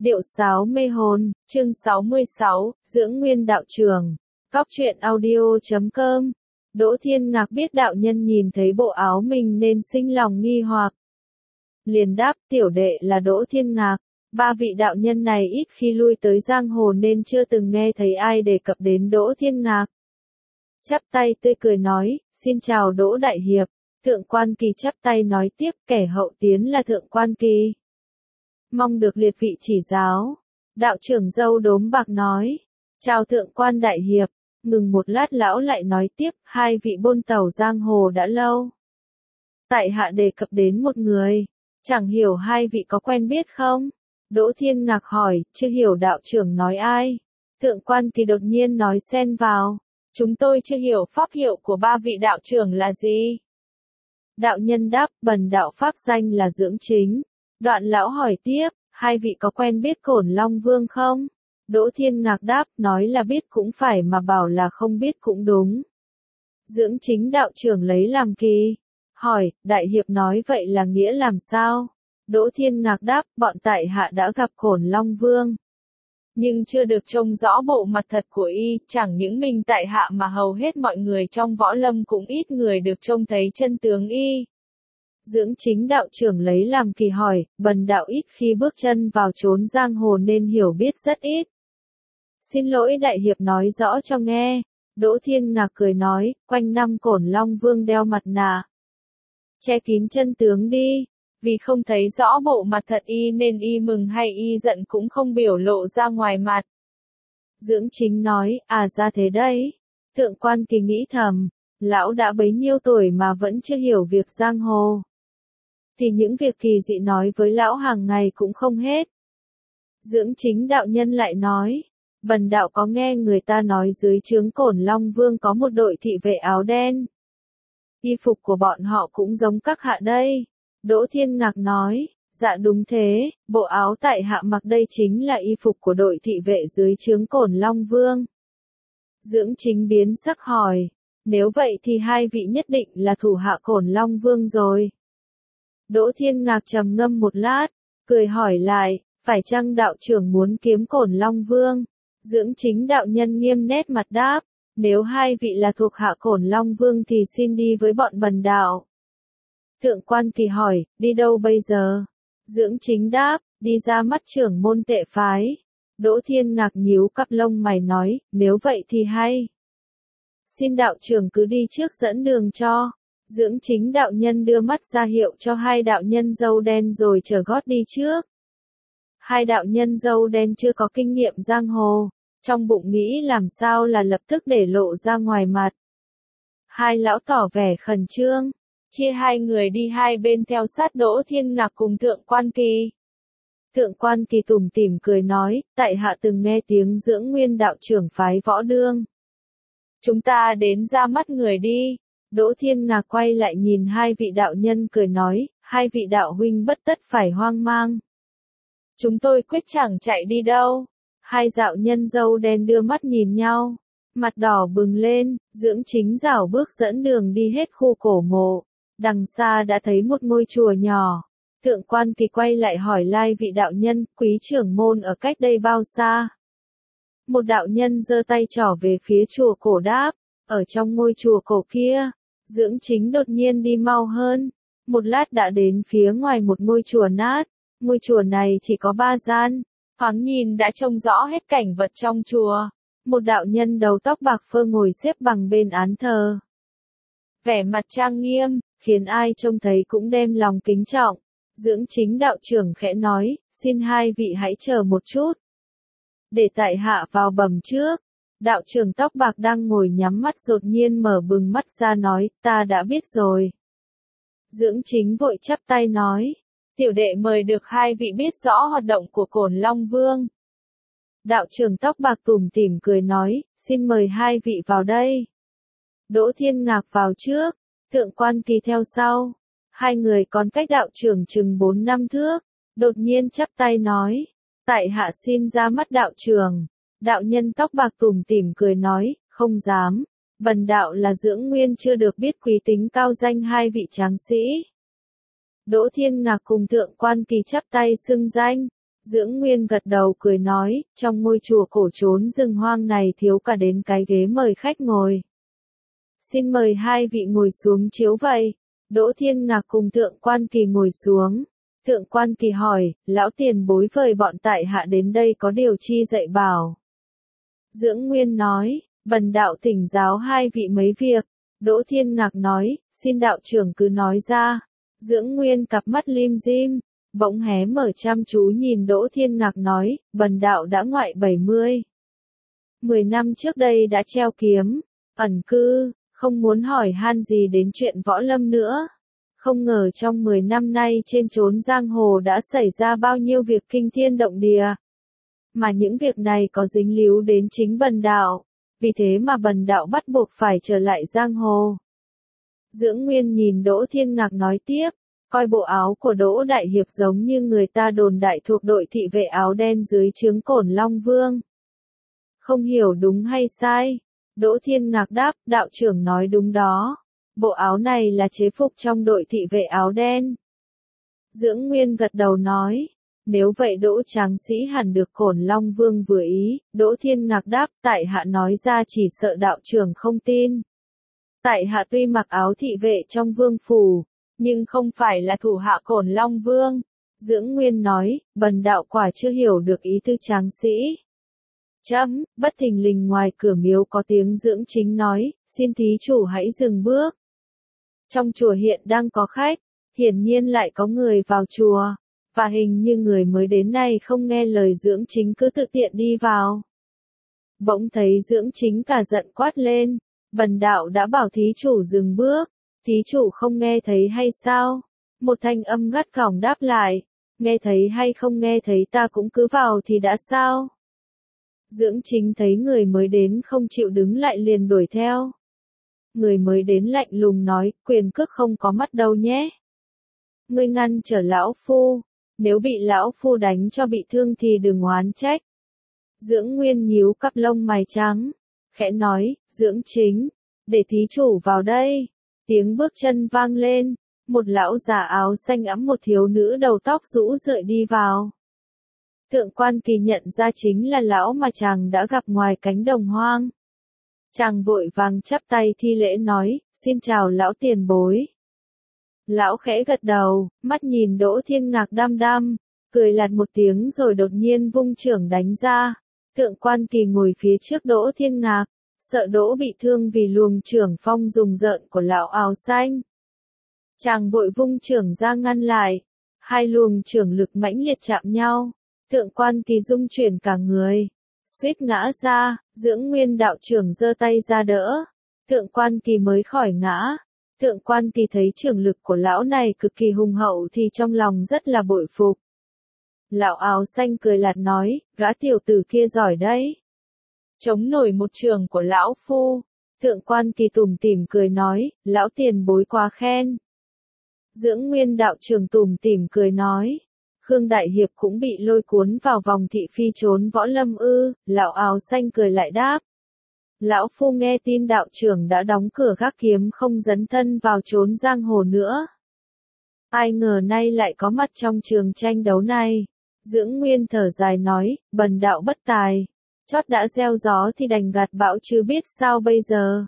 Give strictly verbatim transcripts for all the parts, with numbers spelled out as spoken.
Điệu sáo mê hồn, chương sáu mươi sáu, Dưỡng Nguyên Đạo Trường. Cóc truyện audio chấm com. Đỗ Thiên Ngạc biết đạo nhân nhìn thấy bộ áo mình nên sinh lòng nghi hoặc. Liền đáp, tiểu đệ là Đỗ Thiên Ngạc. Ba vị đạo nhân này ít khi lui tới giang hồ nên chưa từng nghe thấy ai đề cập đến Đỗ Thiên Ngạc. Chắp tay tươi cười nói, xin chào Đỗ Đại Hiệp. Thượng Quan Kỳ chắp tay nói tiếp, kẻ hậu tiến là Thượng Quan Kỳ. Mong được liệt vị chỉ giáo. Đạo trưởng dâu đốm bạc nói, chào Thượng Quan Đại Hiệp. Ngừng một lát lão lại nói tiếp, hai vị bôn tàu giang hồ đã lâu. Tại hạ đề cập đến một người, chẳng hiểu hai vị có quen biết không? Đỗ Thiên Ngạc hỏi, chưa hiểu đạo trưởng nói ai? Thượng Quan Kỳ đột nhiên nói xen vào, chúng tôi chưa hiểu pháp hiệu của ba vị đạo trưởng là gì? Đạo nhân đáp, bần đạo pháp danh là Dưỡng Chính. Đoạn lão hỏi tiếp, hai vị có quen biết Cổn Long Vương không? Đỗ Thiên Ngạc đáp, nói là biết cũng phải mà bảo là không biết cũng đúng. Dưỡng Chính đạo trưởng lấy làm kỳ. Hỏi, Đại Hiệp nói vậy là nghĩa làm sao? Đỗ Thiên Ngạc đáp, bọn tại hạ đã gặp Cổn Long Vương. Nhưng chưa được trông rõ bộ mặt thật của y, chẳng những mình tại hạ mà hầu hết mọi người trong võ lâm cũng ít người được trông thấy chân tướng y. Dưỡng Chính đạo trưởng lấy làm kỳ hỏi, bần đạo ít khi bước chân vào chốn giang hồ nên hiểu biết rất ít. Xin lỗi Đại Hiệp nói rõ cho nghe. Đỗ Thiên Ngạc cười nói, quanh năm Cổn Long Vương đeo mặt nạ, che kín chân tướng đi, vì không thấy rõ bộ mặt thật y nên y mừng hay y giận cũng không biểu lộ ra ngoài mặt. Dưỡng Chính nói, à ra thế đấy. Thượng Quan Kỳ nghĩ thầm, lão đã bấy nhiêu tuổi mà vẫn chưa hiểu việc giang hồ. Thì những việc kỳ dị nói với lão hàng ngày cũng không hết. Dưỡng Chính đạo nhân lại nói, bần đạo có nghe người ta nói dưới trướng Cổn Long Vương có một đội thị vệ áo đen. Y phục của bọn họ cũng giống các hạ đây. Đỗ Thiên Ngạc nói, dạ đúng thế, bộ áo tại hạ mặc đây chính là y phục của đội thị vệ dưới trướng Cổn Long Vương. Dưỡng Chính biến sắc hỏi, nếu vậy thì hai vị nhất định là thủ hạ Cổn Long Vương rồi. Đỗ Thiên Ngạc trầm ngâm một lát, cười hỏi lại, phải chăng đạo trưởng muốn kiếm Cổn Long Vương? Dưỡng Chính đạo nhân nghiêm nét mặt đáp, nếu hai vị là thuộc hạ Cổn Long Vương thì xin đi với bọn bần đạo. Thượng Quan Kỳ hỏi, đi đâu bây giờ? Dưỡng Chính đáp, đi ra mắt trưởng môn Tệ phái. Đỗ Thiên Ngạc nhíu cặp lông mày nói, nếu vậy thì hay. Xin đạo trưởng cứ đi trước dẫn đường cho. Dưỡng Chính đạo nhân đưa mắt ra hiệu cho hai đạo nhân râu đen rồi trở gót đi trước. Hai đạo nhân râu đen chưa có kinh nghiệm giang hồ, trong bụng nghĩ làm sao là lập tức để lộ ra ngoài mặt. Hai lão tỏ vẻ khẩn trương, chia hai người đi hai bên theo sát Đỗ Thiên Ngạc cùng Thượng Quan Kỳ. Thượng Quan Kỳ tủm tỉm cười nói, tại hạ từng nghe tiếng Dưỡng Nguyên đạo trưởng phái Võ Đương. Chúng ta đến ra mắt người đi. Đỗ Thiên Ngạc quay lại nhìn hai vị đạo nhân cười nói, hai vị đạo huynh bất tất phải hoang mang. Chúng tôi quyết chẳng chạy đi đâu. Hai đạo nhân râu đen đưa mắt nhìn nhau, mặt đỏ bừng lên. Dưỡng Chính rảo bước dẫn đường đi hết khu cổ mộ. Đằng xa đã thấy một ngôi chùa nhỏ. Thượng Quan Kỳ quay lại hỏi lai vị đạo nhân, quý trưởng môn ở cách đây bao xa? Một đạo nhân giơ tay trỏ về phía chùa cổ đáp, ở trong ngôi chùa cổ kia. Dưỡng Chính đột nhiên đi mau hơn. Một lát đã đến phía ngoài một ngôi chùa nát. Ngôi chùa này chỉ có ba gian. Thoáng nhìn đã trông rõ hết cảnh vật trong chùa. Một đạo nhân đầu tóc bạc phơ ngồi xếp bằng bên án thờ. Vẻ mặt trang nghiêm, khiến ai trông thấy cũng đem lòng kính trọng. Dưỡng Chính đạo trưởng khẽ nói, xin hai vị hãy chờ một chút. Để tại hạ vào bẩm trước. Đạo trưởng tóc bạc đang ngồi nhắm mắt đột nhiên mở bừng mắt ra nói, ta đã biết rồi. Dưỡng Chính vội chắp tay nói, tiểu đệ mời được hai vị biết rõ hoạt động của Cổn Long Vương. Đạo trưởng tóc bạc tủm tỉm cười nói, xin mời hai vị vào đây. Đỗ Thiên Ngạc vào trước, Thượng Quan Kỳ theo sau. Hai người còn cách đạo trưởng chừng bốn năm thước, đột nhiên chắp tay nói, tại hạ xin ra mắt đạo trưởng. Đạo nhân tóc bạc tủm tỉm cười nói, không dám, bần đạo là Dưỡng Nguyên chưa được biết quý tính cao danh hai vị tráng sĩ. Đỗ Thiên Ngạc cùng Thượng Quan Kỳ chắp tay xưng danh, Dưỡng Nguyên gật đầu cười nói, trong ngôi chùa cổ trốn rừng hoang này thiếu cả đến cái ghế mời khách ngồi. Xin mời hai vị ngồi xuống chiếu vậy. Đỗ Thiên Ngạc cùng Thượng Quan Kỳ ngồi xuống. Thượng Quan Kỳ hỏi, lão tiền bối vời bọn tại hạ đến đây có điều chi dạy bảo. Dưỡng Nguyên nói, bần đạo thỉnh giáo hai vị mấy việc. Đỗ Thiên Ngạc nói, xin đạo trưởng cứ nói ra. Dưỡng Nguyên cặp mắt lim dim, bỗng hé mở chăm chú nhìn Đỗ Thiên Ngạc nói, bần đạo đã ngoại bảy mươi. Mười năm trước đây đã treo kiếm, ẩn cư, không muốn hỏi han gì đến chuyện võ lâm nữa. Không ngờ trong mười năm nay trên chốn giang hồ đã xảy ra bao nhiêu việc kinh thiên động địa. Mà những việc này có dính líu đến chính bần đạo, vì thế mà bần đạo bắt buộc phải trở lại giang hồ. Dưỡng Nguyên nhìn Đỗ Thiên Ngạc nói tiếp, coi bộ áo của Đỗ Đại Hiệp giống như người ta đồn đại thuộc đội thị vệ áo đen dưới trướng Cổn Long Vương. Không hiểu đúng hay sai? Đỗ Thiên Ngạc đáp, đạo trưởng nói đúng đó. Bộ áo này là chế phục trong đội thị vệ áo đen. Dưỡng Nguyên gật đầu nói, nếu vậy Đỗ Tráng Sĩ hẳn được Cổn Long Vương vừa ý. Đỗ Thiên Ngạc đáp, tại hạ nói ra chỉ sợ đạo trưởng không tin. Tại hạ tuy mặc áo thị vệ trong vương phủ, nhưng không phải là thủ hạ Cổn Long Vương. Dưỡng Nguyên nói, bần đạo quả chưa hiểu được ý tư Tráng Sĩ. Chấm, bất thình lình ngoài cửa miếu có tiếng Dưỡng Chính nói, xin thí chủ hãy dừng bước. Trong chùa hiện đang có khách, hiển nhiên lại có người vào chùa, và hình như người mới đến này không nghe lời Dưỡng Chính cứ tự tiện đi vào. Bỗng thấy Dưỡng Chính cả giận quát lên, bần đạo đã bảo thí chủ dừng bước, thí chủ không nghe thấy hay sao? Một thanh âm gắt gỏng đáp lại, nghe thấy hay không nghe thấy ta cũng cứ vào thì đã sao? Dưỡng Chính thấy người mới đến không chịu đứng lại liền đuổi theo. Người mới đến lạnh lùng nói, quyền cước không có mắt đâu nhé. Ngươi ngăn trở lão phu, nếu bị lão phu đánh cho bị thương thì đừng oán trách. Dưỡng Nguyên nhíu cặp lông mày trắng, khẽ nói, Dưỡng Chính, để thí chủ vào đây. Tiếng bước chân vang lên, một lão già áo xanh ẵm một thiếu nữ đầu tóc rũ rượi đi vào. Thượng Quan Kỳ nhận ra chính là lão mà chàng đã gặp ngoài cánh đồng hoang. Chàng vội vàng chắp tay thi lễ nói, xin chào lão tiền bối. Lão khẽ gật đầu, mắt nhìn Đỗ Thiên Ngạc đăm đăm, cười lạt một tiếng rồi đột nhiên vung chưởng đánh ra. Thượng Quan Kỳ ngồi phía trước Đỗ Thiên Ngạc, sợ Đỗ bị thương vì luồng chưởng phong dùng rợn của lão áo xanh. Chàng vội vung chưởng ra ngăn lại, hai luồng chưởng lực mãnh liệt chạm nhau. Thượng Quan Kỳ rung chuyển cả người, suýt ngã ra. Dưỡng Nguyên đạo trưởng giơ tay ra đỡ. Thượng Quan Kỳ mới khỏi ngã. Thượng Quan Kỳ thấy chưởng lực của lão này cực kỳ hùng hậu thì trong lòng rất là bội phục. Lão áo xanh cười lạt nói, gã tiểu tử kia giỏi đấy. Chống nổi một chưởng của lão phu. Thượng Quan Kỳ tủm tỉm cười nói, lão tiền bối quá khen. Dưỡng Nguyên đạo trưởng tủm tỉm cười nói, Khương Đại Hiệp cũng bị lôi cuốn vào vòng thị phi trốn võ lâm ư? Lão áo xanh cười lại đáp. Lão phu nghe tin đạo trưởng đã đóng cửa gác kiếm không dấn thân vào trốn giang hồ nữa. Ai ngờ nay lại có mặt trong trường tranh đấu này. Dưỡng Nguyên thở dài nói, bần đạo bất tài. Chót đã gieo gió thì đành gặt bão chứ biết sao bây giờ.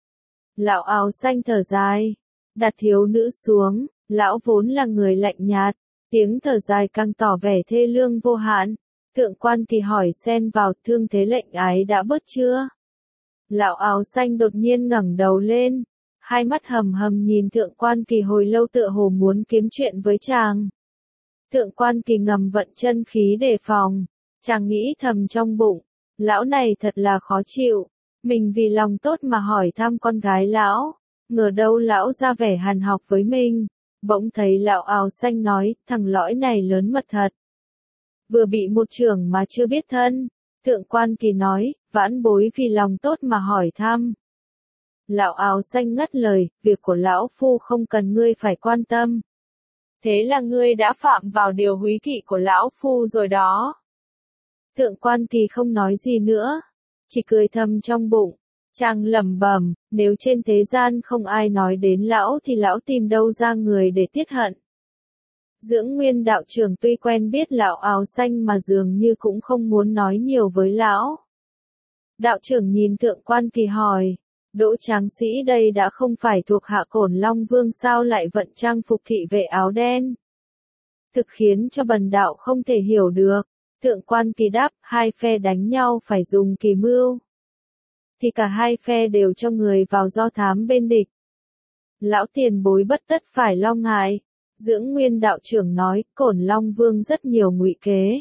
Lão áo xanh thở dài, đặt thiếu nữ xuống, lão vốn là người lạnh nhạt. Tiếng thở dài càng tỏ vẻ thê lương vô hạn. Thượng Quan Kỳ hỏi xen vào, thương thế lệnh ái đã bớt chưa? Lão áo xanh đột nhiên ngẩng đầu lên, hai mắt hầm hầm nhìn Thượng Quan Kỳ hồi lâu tựa hồ muốn kiếm chuyện với chàng. Thượng Quan Kỳ ngầm vận chân khí đề phòng, chàng nghĩ thầm trong bụng, lão này thật là khó chịu, mình vì lòng tốt mà hỏi thăm con gái lão, ngờ đâu lão ra vẻ hàn học với mình. Bỗng thấy lão áo xanh nói, thằng lõi này lớn mật thật. Vừa bị một chưởng mà chưa biết thân. Thượng Quan Kỳ nói, vãn bối vì lòng tốt mà hỏi thăm. Lão áo xanh ngắt lời, việc của lão phu không cần ngươi phải quan tâm. Thế là ngươi đã phạm vào điều húy kỵ của lão phu rồi đó. Thượng Quan Kỳ không nói gì nữa, chỉ cười thầm trong bụng. Chàng lẩm bẩm, nếu trên thế gian không ai nói đến lão thì lão tìm đâu ra người để tiết hận. Dưỡng Nguyên đạo trưởng tuy quen biết lão áo xanh mà dường như cũng không muốn nói nhiều với lão. Đạo trưởng nhìn Thượng Quan Kỳ hỏi, Đỗ tráng sĩ đây đã không phải thuộc hạ Cổn Long Vương sao lại vận trang phục thị vệ áo đen? Thực khiến cho bần đạo không thể hiểu được. Thượng Quan Kỳ đáp, hai phe đánh nhau phải dùng kỳ mưu. Thì cả hai phe đều cho người vào do thám bên địch. Lão tiền bối bất tất phải lo ngại. Dưỡng Nguyên đạo trưởng nói, Cổn Long Vương rất nhiều ngụy kế.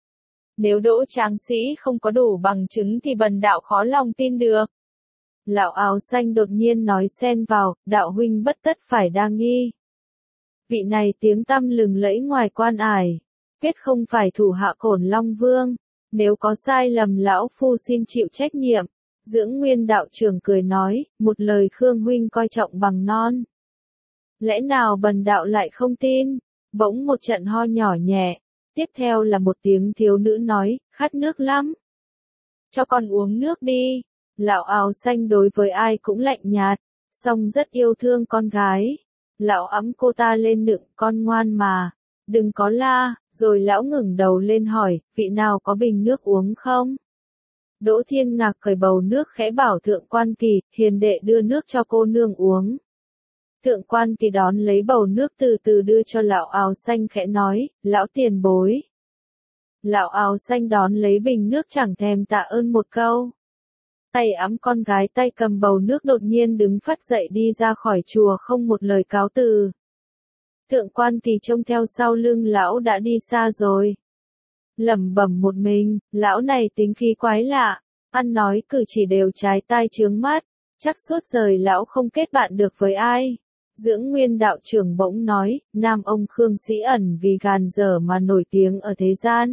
Nếu Đỗ tráng sĩ không có đủ bằng chứng thì bần đạo khó lòng tin được. Lão áo xanh đột nhiên nói xen vào, đạo huynh bất tất phải đa nghi. Vị này tiếng tăm lừng lẫy ngoài quan ải, quyết không phải thủ hạ Cổn Long Vương, nếu có sai lầm lão phu xin chịu trách nhiệm. Dưỡng Nguyên đạo trưởng cười nói, một lời Khương huynh coi trọng bằng non. Lẽ nào bần đạo lại không tin? Bỗng một trận ho nhỏ nhẹ, tiếp theo là một tiếng thiếu nữ nói, khát nước lắm. Cho con uống nước đi. Lão áo xanh đối với ai cũng lạnh nhạt, song rất yêu thương con gái. Lão ẵm cô ta lên nựng, con ngoan mà, đừng có la, rồi lão ngẩng đầu lên hỏi, vị nào có bình nước uống không? Đỗ Thiên Ngạc cởi bầu nước khẽ bảo Thượng Quan Kỳ, hiền đệ đưa nước cho cô nương uống. Thượng Quan Kỳ đón lấy bầu nước từ từ đưa cho lão áo xanh khẽ nói, lão tiền bối. Lão áo xanh đón lấy bình nước chẳng thèm tạ ơn một câu. Tay ẵm con gái tay cầm bầu nước đột nhiên đứng phắt dậy đi ra khỏi chùa không một lời cáo từ. Thượng Quan Kỳ trông theo sau lưng lão đã đi xa rồi. Lẩm bẩm một mình, lão này tính khí quái lạ, ăn nói cử chỉ đều trái tai chướng mắt, chắc suốt đời lão không kết bạn được với ai. Dưỡng Nguyên đạo trưởng bỗng nói, nam ông Khương Sĩ Ẩn vì gàn dở mà nổi tiếng ở thế gian.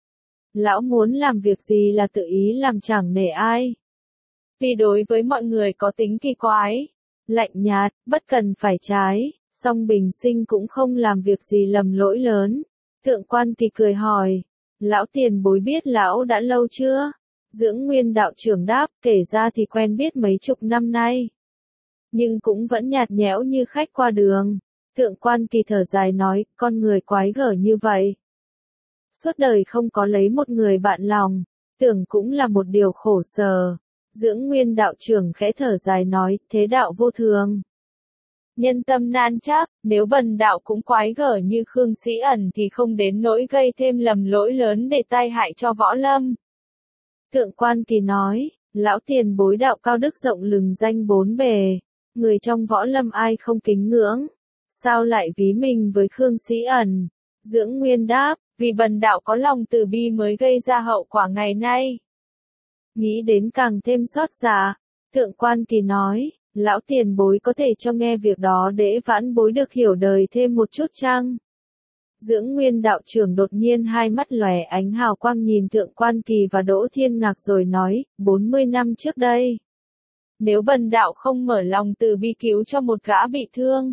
Lão muốn làm việc gì là tự ý làm chẳng nể ai. Vì đối với mọi người có tính kỳ quái, lạnh nhạt, bất cần phải trái, song bình sinh cũng không làm việc gì lầm lỗi lớn. Thượng Quan Kỳ cười hỏi, lão tiền bối biết lão đã lâu chưa? Dưỡng Nguyên đạo trưởng đáp, kể ra thì quen biết mấy chục năm nay. Nhưng cũng vẫn nhạt nhẽo như khách qua đường. Thượng Quan Kỳ thở dài nói, con người quái gở như vậy. Suốt đời không có lấy một người bạn lòng, tưởng cũng là một điều khổ sở. Dưỡng Nguyên đạo trưởng khẽ thở dài nói, thế đạo vô thường. Nhân tâm nan trắc, nếu bần đạo cũng quái gở như Khương Sĩ Ẩn thì không đến nỗi gây thêm lầm lỗi lớn để tai hại cho võ lâm. Thượng Quan Kỳ nói, lão tiền bối đạo cao đức rộng lừng danh bốn bề, người trong võ lâm ai không kính ngưỡng, sao lại ví mình với Khương Sĩ Ẩn? Dưỡng Nguyên đáp, vì bần đạo có lòng từ bi mới gây ra hậu quả ngày nay. Nghĩ đến càng thêm xót dạ, Thượng Quan Kỳ nói, lão tiền bối có thể cho nghe việc đó để vãn bối được hiểu đời thêm một chút chăng? Dưỡng Nguyên đạo trưởng đột nhiên hai mắt lòe ánh hào quang nhìn Thượng Quan Kỳ và Đỗ Thiên Ngạc rồi nói, bốn mươi năm trước đây. Nếu bần đạo không mở lòng từ bi cứu cho một gã bị thương,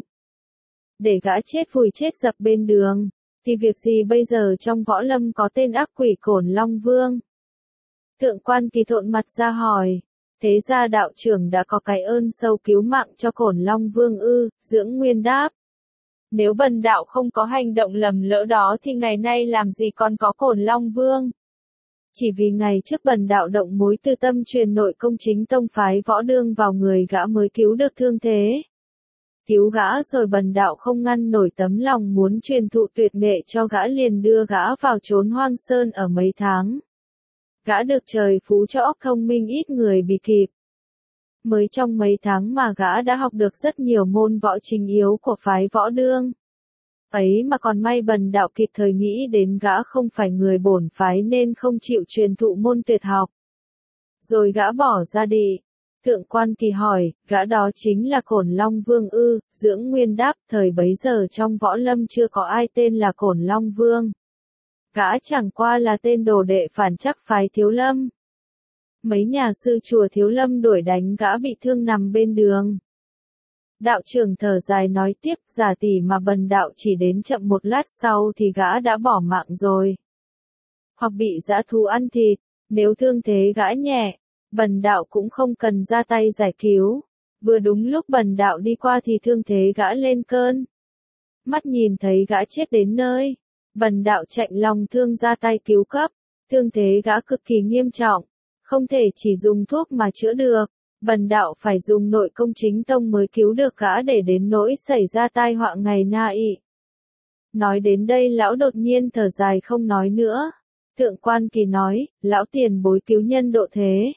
để gã chết vùi chết dập bên đường, thì việc gì bây giờ trong võ lâm có tên ác quỷ Cổn Long Vương? Thượng Quan Kỳ thộn mặt ra hỏi, thế ra đạo trưởng đã có cái ơn sâu cứu mạng cho Cổn Long Vương ư? Dưỡng Nguyên đáp, nếu bần đạo không có hành động lầm lỡ đó thì ngày nay làm gì còn có Cổn Long Vương? Chỉ vì ngày trước bần đạo động mối tư tâm truyền nội công chính tông phái võ đương vào người gã mới cứu được thương thế. Cứu gã rồi bần đạo không ngăn nổi tấm lòng muốn truyền thụ tuyệt nghệ cho gã liền đưa gã vào chốn hoang sơn ở mấy tháng. Gã được trời phú cho óc thông minh ít người bị kịp. Mới trong mấy tháng mà gã đã học được rất nhiều môn võ chính yếu của phái võ đương. Ấy mà còn may bần đạo kịp thời nghĩ đến gã không phải người bổn phái nên không chịu truyền thụ môn tuyệt học. Rồi gã bỏ ra đi. Thượng Quan Kỳ hỏi, gã đó chính là Cổn Long Vương ư? Dưỡng Nguyên đáp, thời bấy giờ trong võ lâm chưa có ai tên là Cổn Long Vương. Gã chẳng qua là tên đồ đệ phản chắc phái Thiếu Lâm. Mấy nhà sư chùa Thiếu Lâm đuổi đánh gã bị thương nằm bên đường. Đạo trưởng thở dài nói tiếp, giả tỷ mà bần đạo chỉ đến chậm một lát sau thì gã đã bỏ mạng rồi. Hoặc bị dã thú ăn thịt, nếu thương thế gã nhẹ, bần đạo cũng không cần ra tay giải cứu. Vừa đúng lúc bần đạo đi qua thì thương thế gã lên cơn. Mắt nhìn thấy gã chết đến nơi, Bần đạo chạnh lòng thương ra tay cứu cấp, thương thế gã cực kỳ nghiêm trọng, không thể chỉ dùng thuốc mà chữa được, Bần đạo phải dùng nội công chính tông mới cứu được gã để đến nỗi xảy ra tai họa ngày na ị. Nói đến đây lão đột nhiên thở dài không nói nữa. Thượng Quan Kỳ nói, lão tiền bối cứu nhân độ thế.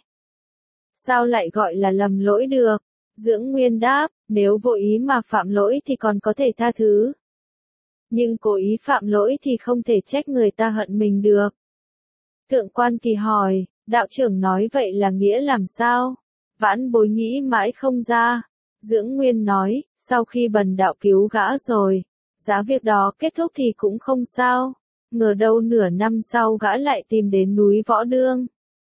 Sao lại gọi là lầm lỗi được? Dưỡng Nguyên đáp, nếu vô ý mà phạm lỗi thì còn có thể tha thứ. Nhưng cố ý phạm lỗi thì không thể trách người ta hận mình được. Thượng Quan Kỳ hỏi, đạo trưởng nói vậy là nghĩa làm sao? Vãn bối nghĩ mãi không ra. Dưỡng Nguyên nói, sau khi bần đạo cứu gã rồi, giá việc đó kết thúc thì cũng không sao. Ngờ đâu nửa năm sau gã lại tìm đến núi Võ Đương.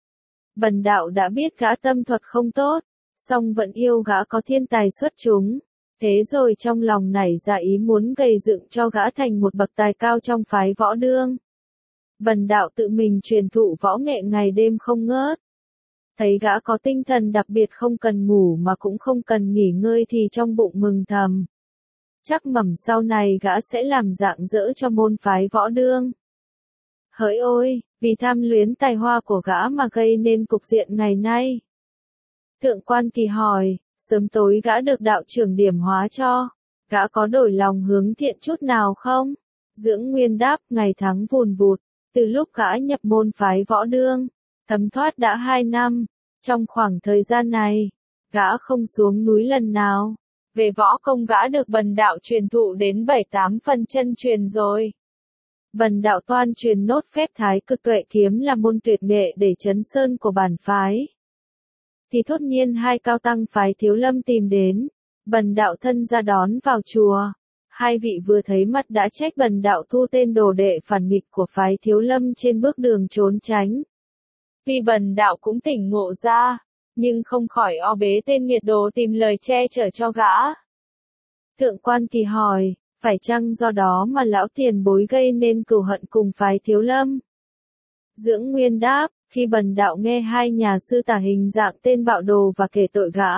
Bần đạo đã biết gã tâm thuật không tốt, song vẫn yêu gã có thiên tài xuất chúng. Thế rồi trong lòng nảy ra ý muốn gây dựng cho gã thành một bậc tài cao trong phái Võ Đương. Bần đạo tự mình truyền thụ võ nghệ ngày đêm không ngớt. Thấy gã có tinh thần đặc biệt không cần ngủ mà cũng không cần nghỉ ngơi thì trong bụng mừng thầm. Chắc mẩm sau này gã sẽ làm rạng rỡ cho môn phái Võ Đương. Hỡi ôi, vì tham luyến tài hoa của gã mà gây nên cục diện ngày nay. Thượng Quan Kỳ hỏi, sớm tối gã được đạo trưởng điểm hóa cho, gã có đổi lòng hướng thiện chút nào không? Dưỡng Nguyên đáp, ngày tháng vùn vụt, từ lúc gã nhập môn phái Võ Đương, thấm thoát đã hai năm, trong khoảng thời gian này, gã không xuống núi lần nào. Về võ công gã được bần đạo truyền thụ đến bảy tám phần chân truyền rồi. Bần đạo toan truyền nốt phép thái cực tuệ kiếm là môn tuyệt nghệ để chấn sơn của bản phái. Thì thốt nhiên hai cao tăng phái Thiếu Lâm tìm đến, bần đạo thân ra đón vào chùa. Hai vị vừa thấy mặt đã trách bần đạo thu tên đồ đệ phản nghịch của phái Thiếu Lâm trên bước đường trốn tránh. Vì bần đạo cũng tỉnh ngộ ra, nhưng không khỏi o bế tên nghiệt đồ tìm lời che chở cho gã. Thượng Quan Kỳ hỏi, phải chăng do đó mà lão tiền bối gây nên cừu hận cùng phái Thiếu Lâm? Dưỡng Nguyên đáp, khi bần đạo nghe hai nhà sư tả hình dạng tên bạo đồ và kể tội gã,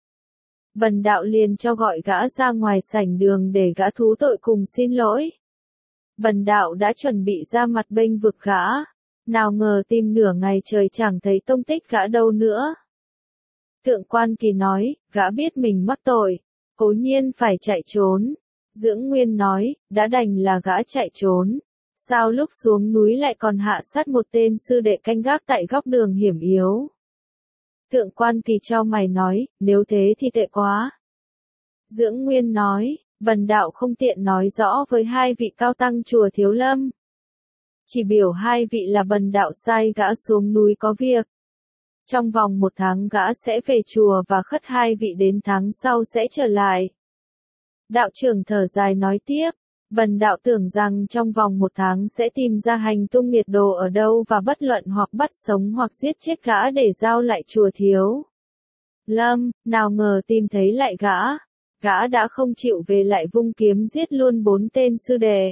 bần đạo liền cho gọi gã ra ngoài sảnh đường để gã thú tội cùng xin lỗi. Bần đạo đã chuẩn bị ra mặt bênh vực gã, nào ngờ tìm nửa ngày trời chẳng thấy tông tích gã đâu nữa. Thượng Quan Kỳ nói, gã biết mình mắc tội, cố nhiên phải chạy trốn. Dưỡng Nguyên nói, đã đành là gã chạy trốn, sao lúc xuống núi lại còn hạ sát một tên sư đệ canh gác tại góc đường hiểm yếu. Thượng Quan Kỳ chau mày nói, nếu thế thì tệ quá. Dưỡng Nguyên nói, bần đạo không tiện nói rõ với hai vị cao tăng chùa Thiếu Lâm. Chỉ biểu hai vị là bần đạo sai gã xuống núi có việc. Trong vòng một tháng gã sẽ về chùa và khất hai vị đến tháng sau sẽ trở lại. Đạo trưởng thở dài nói tiếp, bần đạo tưởng rằng trong vòng một tháng sẽ tìm ra hành tung nghiệt đồ ở đâu và bất luận hoặc bắt sống hoặc giết chết gã để giao lại chùa Thiếu Lâm, nào ngờ tìm thấy lại gã. Gã đã không chịu về lại vung kiếm giết luôn bốn tên sư đệ.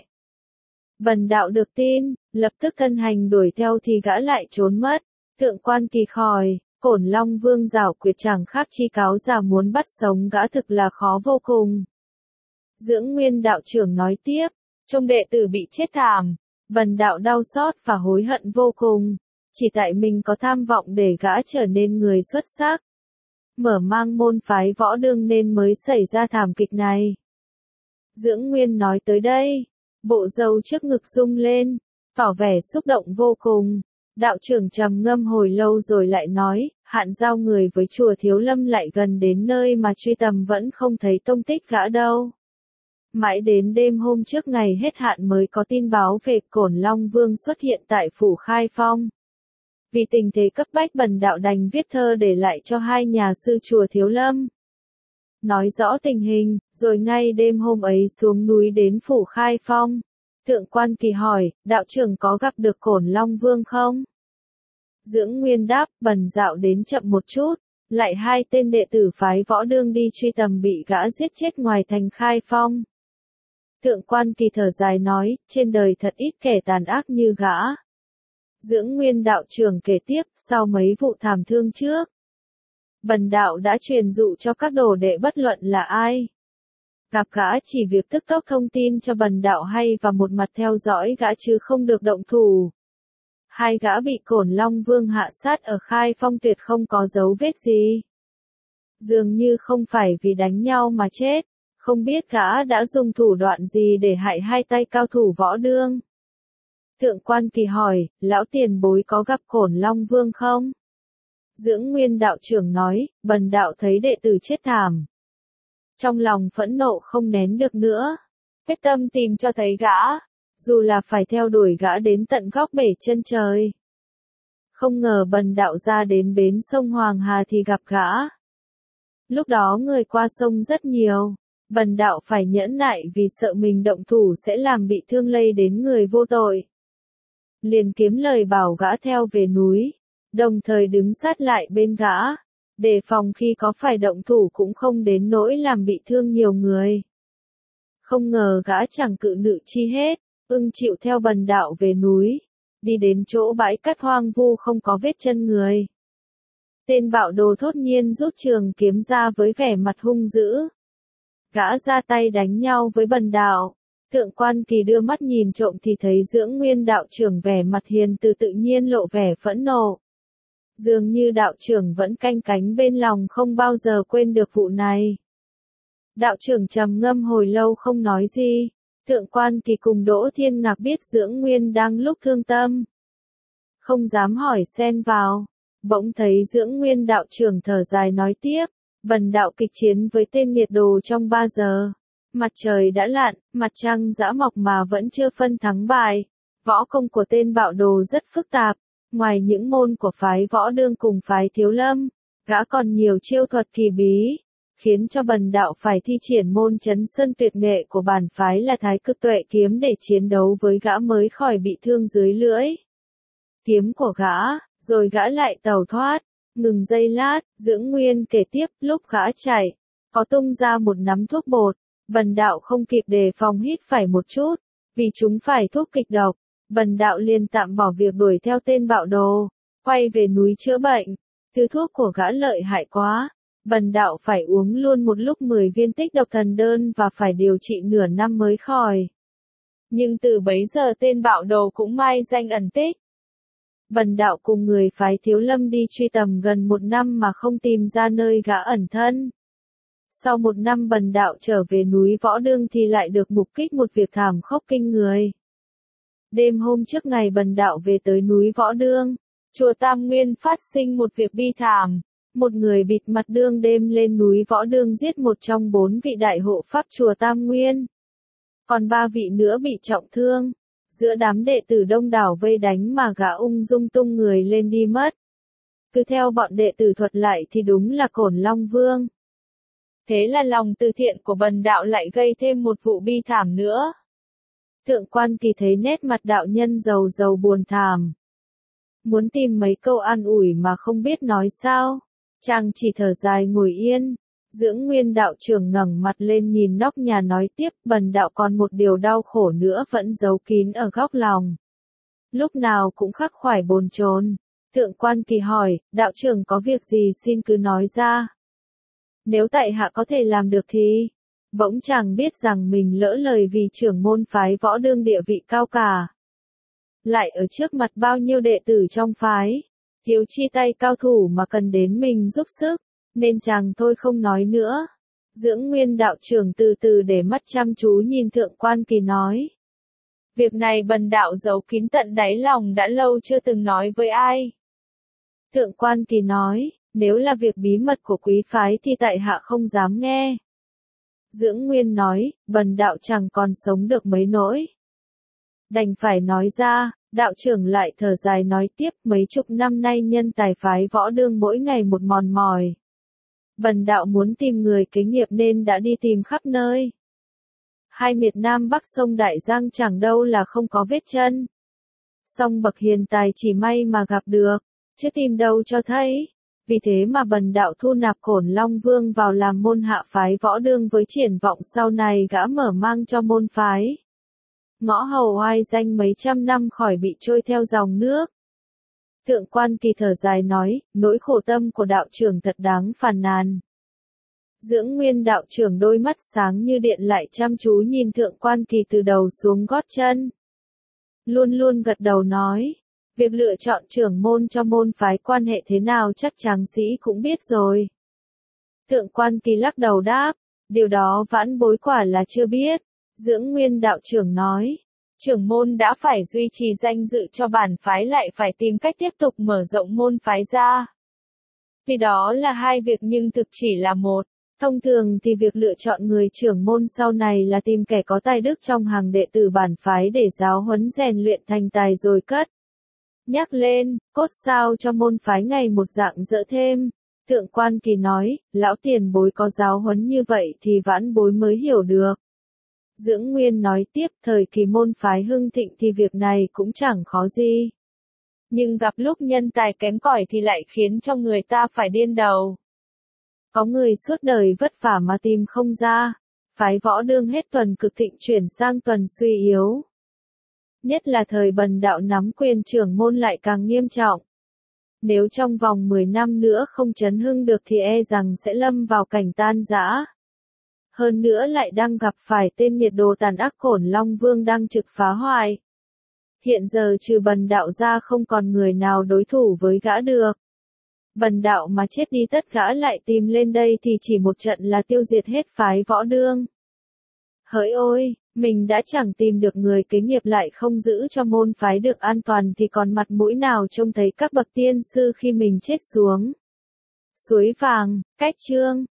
Bần đạo được tin, lập tức thân hành đuổi theo thì gã lại trốn mất. Thượng Quan Kỳ hỏi, Cổn Long Vương giảo quyệt chẳng khác chi cáo già muốn bắt sống gã thực là khó vô cùng. Dưỡng Nguyên đạo trưởng nói tiếp, trông đệ tử bị chết thảm, bần đạo đau xót và hối hận vô cùng, chỉ tại mình có tham vọng để gã trở nên người xuất sắc. Mở mang môn phái Võ Đương nên mới xảy ra thảm kịch này. Dưỡng Nguyên nói tới đây, bộ râu trước ngực rung lên, tỏ vẻ xúc động vô cùng. Đạo trưởng trầm ngâm hồi lâu rồi lại nói, hạn giao người với chùa Thiếu Lâm lại gần đến nơi mà truy tầm vẫn không thấy tông tích gã đâu. Mãi đến đêm hôm trước ngày hết hạn mới có tin báo về Cổn Long Vương xuất hiện tại phủ Khai Phong. Vì tình thế cấp bách bần đạo đành viết thơ để lại cho hai nhà sư chùa Thiếu Lâm. Nói rõ tình hình, rồi ngay đêm hôm ấy xuống núi đến phủ Khai Phong. Thượng Quan Kỳ hỏi, đạo trưởng có gặp được Cổn Long Vương không? Dưỡng Nguyên đáp, bần đạo đến chậm một chút, lại hai tên đệ tử phái Võ Đương đi truy tầm bị gã giết chết ngoài thành Khai Phong. Thượng Quan Kỳ thở dài nói, trên đời thật ít kẻ tàn ác như gã. Dưỡng Nguyên đạo trưởng kể tiếp, sau mấy vụ thảm thương trước, bần đạo đã truyền dụ cho các đồ đệ bất luận là ai. Gặp gã chỉ việc tức tốc thông tin cho bần đạo hay và một mặt theo dõi gã chứ không được động thủ. Hai gã bị Cổn Long Vương hạ sát ở Khai Phong tuyệt không có dấu vết gì. Dường như không phải vì đánh nhau mà chết, không biết gã đã dùng thủ đoạn gì để hại hai tay cao thủ võ đương. Thượng Quan Kỳ hỏi, lão tiền bối có gặp Cổn Long Vương không? Dưỡng Nguyên đạo trưởng nói, bần đạo thấy đệ tử chết thảm. Trong lòng phẫn nộ không nén được nữa, quyết tâm tìm cho thấy gã, dù là phải theo đuổi gã đến tận góc bể chân trời. Không ngờ bần đạo ra đến bến sông Hoàng Hà thì gặp gã. Lúc đó người qua sông rất nhiều, bần đạo phải nhẫn nại vì sợ mình động thủ sẽ làm bị thương lây đến người vô tội. Liền kiếm lời bảo gã theo về núi, đồng thời đứng sát lại bên gã, đề phòng khi có phải động thủ cũng không đến nỗi làm bị thương nhiều người. Không ngờ gã chẳng cự nữ chi hết, ưng chịu theo bần đạo về núi, đi đến chỗ bãi cát hoang vu không có vết chân người. Tên bạo đồ thốt nhiên rút trường kiếm ra với vẻ mặt hung dữ. Gã ra tay đánh nhau với bần đạo. Thượng Quan Kỳ đưa mắt nhìn trộm thì thấy Dưỡng Nguyên đạo trưởng vẻ mặt hiền từ tự nhiên lộ vẻ phẫn nộ. Dường như đạo trưởng vẫn canh cánh bên lòng không bao giờ quên được vụ này. Đạo trưởng trầm ngâm hồi lâu không nói gì. Thượng Quan Kỳ cùng Đỗ Thiên Ngạc biết Dưỡng Nguyên đang lúc thương tâm, không dám hỏi xen vào. Bỗng thấy Dưỡng Nguyên đạo trưởng thở dài nói tiếp, bần đạo kịch chiến với tên nghiệt đồ trong ba giờ. Mặt trời đã lặn, mặt trăng giã mọc mà vẫn chưa phân thắng bại. Võ công của tên bạo đồ rất phức tạp, ngoài những môn của phái võ đương cùng phái thiếu lâm, gã còn nhiều chiêu thuật kỳ bí, khiến cho bần đạo phải thi triển môn chấn sơn tuyệt nghệ của bản phái là Thái Cực Tuệ kiếm để chiến đấu với gã mới khỏi bị thương dưới lưỡi kiếm của gã, rồi gã lại tẩu thoát. Ngừng giây lát, Dưỡng Nguyên kể tiếp, lúc gã chạy, có tung ra một nắm thuốc bột, bần đạo không kịp đề phòng hít phải một chút, vì chúng phải thuốc kịch độc, bần đạo liền tạm bỏ việc đuổi theo tên bạo đồ, quay về núi chữa bệnh. Thứ thuốc của gã lợi hại quá, bần đạo phải uống luôn một lúc mười viên tích độc thần đơn và phải điều trị nửa năm mới khỏi. Nhưng từ bấy giờ tên bạo đồ cũng mai danh ẩn tích. Bần đạo cùng người phái thiếu lâm đi truy tầm gần một năm mà không tìm ra nơi gã ẩn thân. Sau một năm bần đạo trở về núi Võ Đương thì lại được mục kích một việc thảm khốc kinh người. Đêm hôm trước ngày bần đạo về tới núi Võ Đương, chùa Tam Nguyên phát sinh một việc bi thảm. Một người bịt mặt đương đêm lên núi Võ Đương giết một trong bốn vị đại hộ pháp chùa Tam Nguyên. Còn ba vị nữa bị trọng thương. Giữa đám đệ tử đông đảo vây đánh mà gã ung dung tung người lên đi mất. Cứ theo bọn đệ tử thuật lại thì đúng là Cổn Long Vương. Thế là lòng từ thiện của bần đạo lại gây thêm một vụ bi thảm nữa. Thượng Quan Kỳ thấy nét mặt đạo nhân giàu giàu buồn thảm. Muốn tìm mấy câu an ủi mà không biết nói sao. Chàng chỉ thở dài ngồi yên. Dưỡng Nguyên đạo trưởng ngẩng mặt lên nhìn nóc nhà nói tiếp, bần đạo còn một điều đau khổ nữa vẫn giấu kín ở góc lòng. Lúc nào cũng khắc khoải bồn chồn. Thượng Quan Kỳ hỏi, đạo trưởng có việc gì xin cứ nói ra. Nếu tại hạ có thể làm được thì, bỗng chàng biết rằng mình lỡ lời vì trưởng môn phái Võ Đương địa vị cao cả. Lại ở trước mặt bao nhiêu đệ tử trong phái, thiếu chi tay cao thủ mà cần đến mình giúp sức. Nên chàng thôi không nói nữa. Dưỡng Nguyên đạo trưởng từ từ để mắt chăm chú nhìn Thượng Quan Kỳ nói. Việc này bần đạo giấu kín tận đáy lòng đã lâu chưa từng nói với ai. Thượng Quan Kỳ nói, nếu là việc bí mật của quý phái thì tại hạ không dám nghe. Dưỡng Nguyên nói, bần đạo chẳng còn sống được mấy nỗi. Đành phải nói ra. Đạo trưởng lại thở dài nói tiếp, mấy chục năm nay nhân tài phái Võ Đương mỗi ngày một mòn mỏi. Bần đạo muốn tìm người kế nghiệp nên đã đi tìm khắp nơi. Hai miệt Nam Bắc sông Đại Giang chẳng đâu là không có vết chân. Song bậc hiền tài chỉ may mà gặp được, chứ tìm đâu cho thấy. Vì thế mà bần đạo thu nạp Cổn Long Vương vào làm môn hạ phái Võ Đương với triển vọng sau này gã mở mang cho môn phái. Ngõ hầu oai danh mấy trăm năm khỏi bị trôi theo dòng nước. Thượng Quan Kỳ thở dài nói, nỗi khổ tâm của đạo trưởng thật đáng phàn nàn. Dưỡng Nguyên đạo trưởng đôi mắt sáng như điện lại chăm chú nhìn Thượng Quan Kỳ từ đầu xuống gót chân. Luôn luôn gật đầu nói, việc lựa chọn trưởng môn cho môn phái quan hệ thế nào chắc tráng sĩ cũng biết rồi. Thượng Quan Kỳ lắc đầu đáp, điều đó vãn bối quả là chưa biết. Dưỡng Nguyên đạo trưởng nói, trưởng môn đã phải duy trì danh dự cho bản phái lại phải tìm cách tiếp tục mở rộng môn phái ra. Vì đó là hai việc nhưng thực chỉ là một. Thông thường thì việc lựa chọn người trưởng môn sau này là tìm kẻ có tài đức trong hàng đệ tử bản phái để giáo huấn rèn luyện thành tài rồi cất. Nhắc lên, cốt sao cho môn phái ngày một dạng dỡ thêm. Thượng Quan Kỳ nói, lão tiền bối có giáo huấn như vậy thì vãn bối mới hiểu được. Dưỡng Nguyên nói tiếp, thời kỳ môn phái hưng thịnh thì việc này cũng chẳng khó gì. Nhưng gặp lúc nhân tài kém cỏi thì lại khiến cho người ta phải điên đầu. Có người suốt đời vất vả mà tìm không ra. Phái Võ Đương hết tuần cực thịnh chuyển sang tuần suy yếu. Nhất là thời Bần đạo nắm quyền trưởng môn lại càng nghiêm trọng. Nếu trong vòng mười năm nữa không chấn hưng được thì e rằng sẽ lâm vào cảnh tan rã. Hơn nữa lại đang gặp phải tên nhiệt đồ tàn ác Cổn Long Vương đang trực phá hoại. Hiện giờ trừ Bần đạo ra không còn người nào đối thủ với gã được. Bần đạo mà chết đi tất gã lại tìm lên đây thì chỉ một trận là tiêu diệt hết phái Võ Đương. Hỡi ôi, mình đã chẳng tìm được người kế nghiệp lại không giữ cho môn phái được an toàn thì còn mặt mũi nào trông thấy các bậc tiên sư khi mình chết xuống. Suối vàng, cách chương.